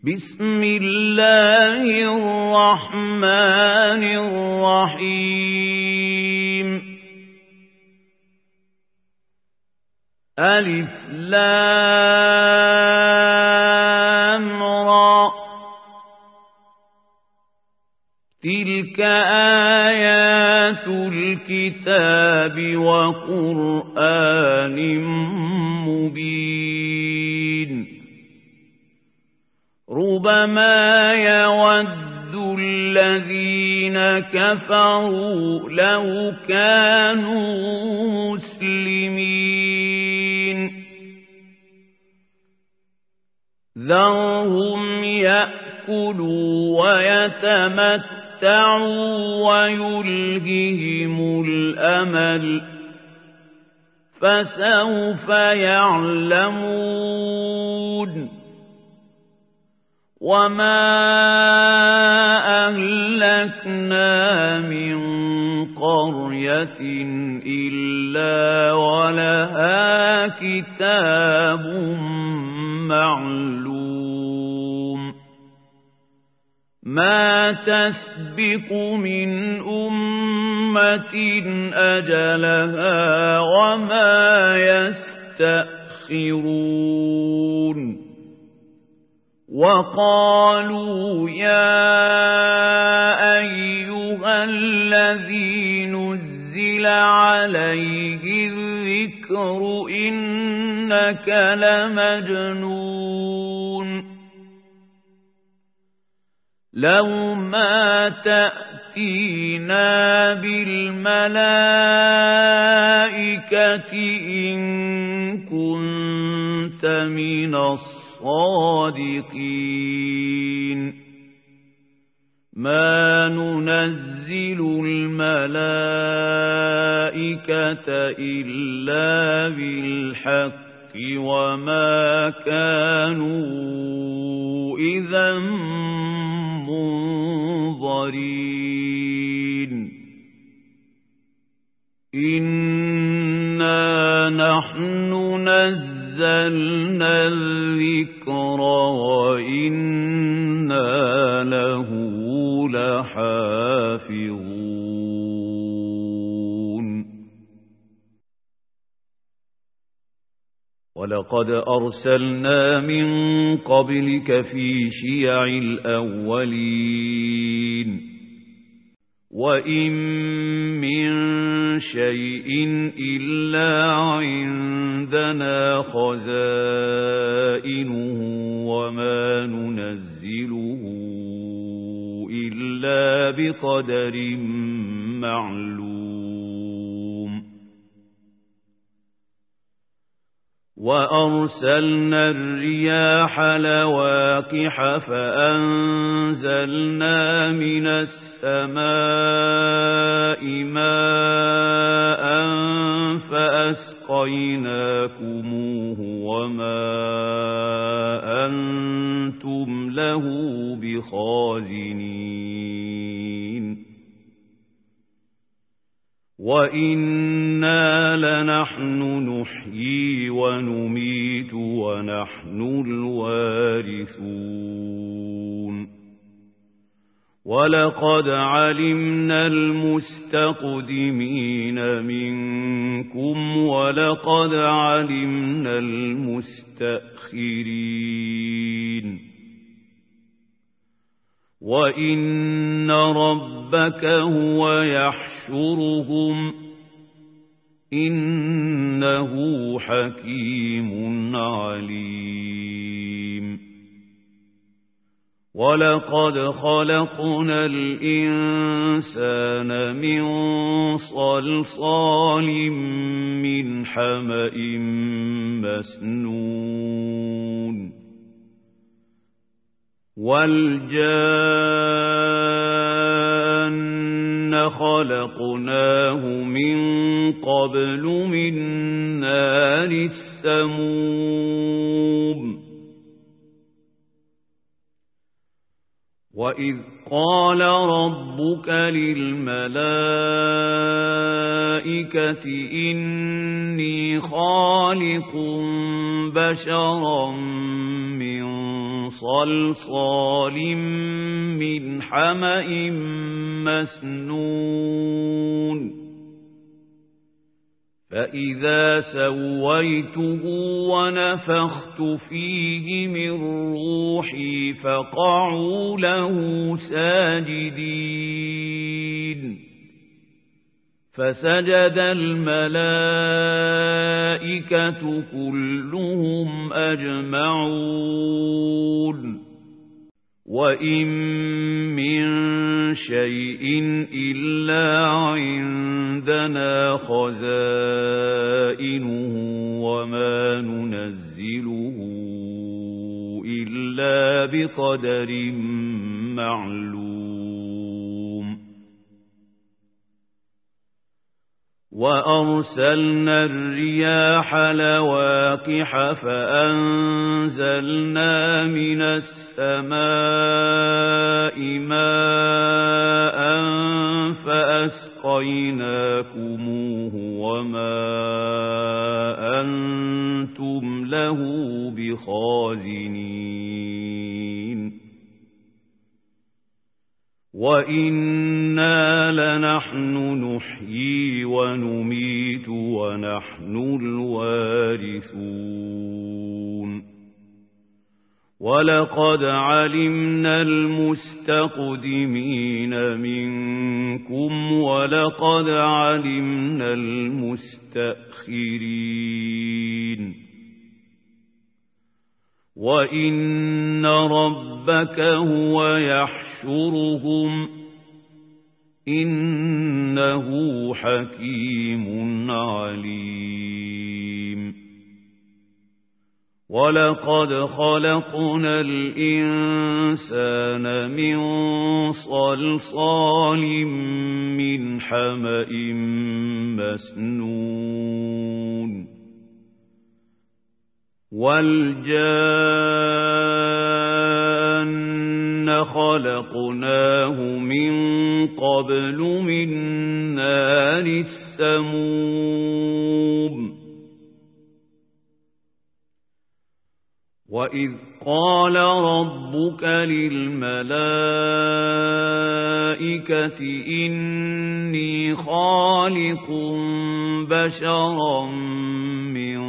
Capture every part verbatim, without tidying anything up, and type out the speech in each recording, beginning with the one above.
بسم الله الرحمن الرحيم ألف لام را تلك آيات الكتاب وقرآن مبين ربما يود الذين كفروا لو كانوا مسلمين ذرهم يأكلوا ويتمتعوا ويلههم الأمل فسوف يعلمون وما أهلكنا من قرية إلا ولها كتاب معلوم ما تسبق من أمة أجلها وما يستأخرون وقالوا يا أيها الذي نزل عليه الذكر إنك لمجنون لو ما تأتينا بالملائكة إن كنت من الصالحين الصادقين ما ننزل الملائكة إلا بالحق وما كانوا إذا منظرين إنا نحن نزل نزلنا الذكر وإنا له لحافظون ولقد أرسلنا من قبلك في شيع الأولين وإن من شيء إلا عندنا خزائنه وما ننزله إلا بقدر معلوم وأرسلنا الرياح لواقح فأنزلنا من السماء السماء ماء فأسقيناكموه وما أنتم له بخازنين وإنا لنحن نحيي ونميت ونحن الوارثون ولقد علمنا المستقدمين منكم ولقد علمنا المستأخرين وإن ربك هو يحشرهم إنه حكيم عليم ولقد خلقنا الإنسان من صلصال من حمأ مسنون والجان خلقناه من قبل من نار السموم وإذ قال ربك للملائكة إني خالق بشرا من صلصال من حمإ مسنون فإذا سويته ونفخت فيه من روحي فقعوا له ساجدين فسجد الملائكة كلهم أجمعون وإن من شيء إلا عندنا خزائنه وما ننزله إلا بقدر معلوم وأرسلنا الرياح لواقح فأنزلنا من السماء ماء فأسقيناكموه وما أنتم له بخازنين وإنا لنحن نحيي ونميت ونحن الوارثون ولقد علمنا المستقدمين منكم ولقد علمنا المستأخرين وإن ربك هو يحشرهم إنه حكيم عليم ولقد خلقنا الإنسان من صلصال من حمإ مسنون والجان خلقناه من قبل من نار السموم وإذ قال ربك للملائكة إني خالق بشرا من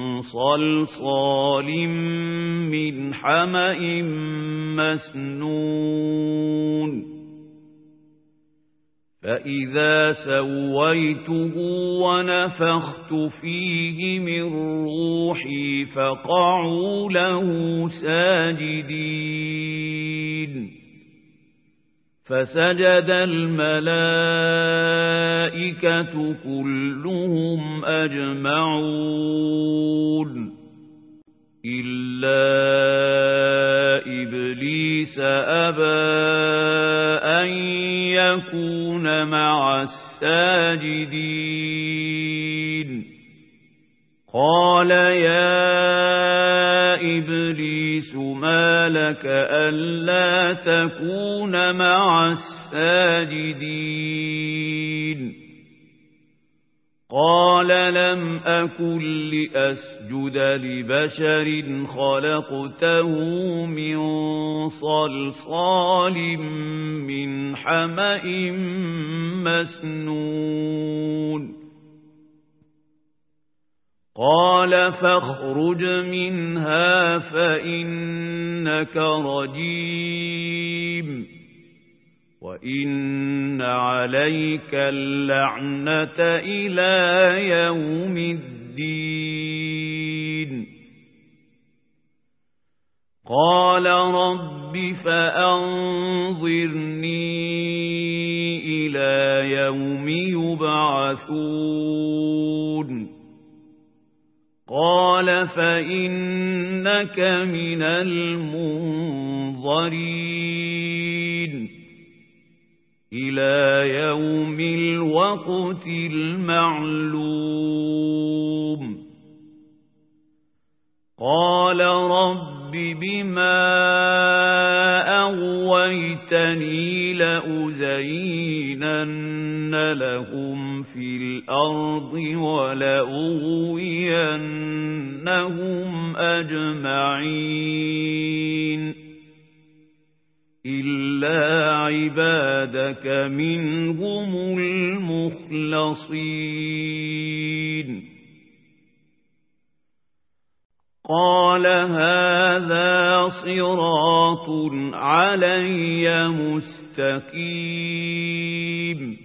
صلصال من حمإ مسنون فإذا سويته ونفخت فيه من روحي فقعوا له ساجدين فسجد الملائكة كلهم أجمعون إلا إبليس أبى أن يكون مع الساجدين قال يا إبليس ما لك ألا تكون مع الساجدين قال لم أكن لأسجد لبشر خلقته من صلصال من حمإ مسنون قال فاخرج منها فإنك رجيم وإن عليك اللعنة إلى يوم الدين قال رب فأنظرني إلى يوم يبعثون قال فإنك من المنظرين إلى يوم الوقت المعلوم قال رب بما أغويتني لأزينن لهم في الأرض ولأغوينهم أجمعين إلا عبادك منهم المخلصين قال هذا صراط علي مستقيم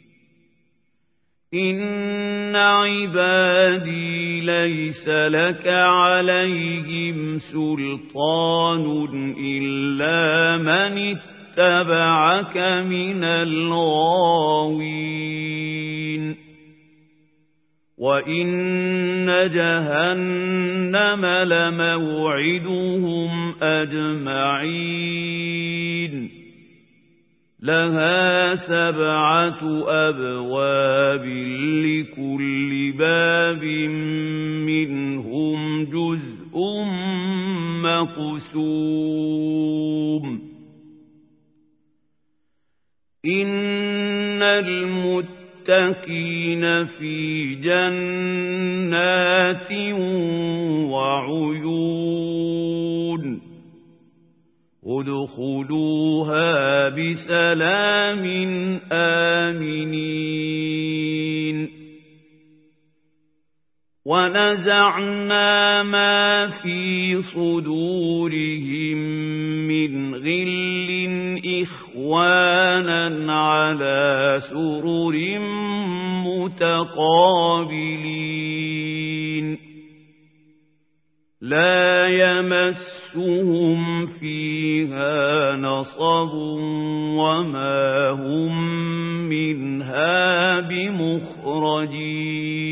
إن عبادي ليس لك عليهم سلطان إلا من اتبعك من الغاوين وإن جهنم لموعدهم أجمعين لها سبعة أبواب لكل باب منهم جزء مقسوم إن المتقين في جنات وعيون ادخلوها بسلام آمنين ونزعنا ما في صدورهم من غل إخوانا على سرر متقابلين لا يمسهم فيها نصب وما هم منها بمخرجين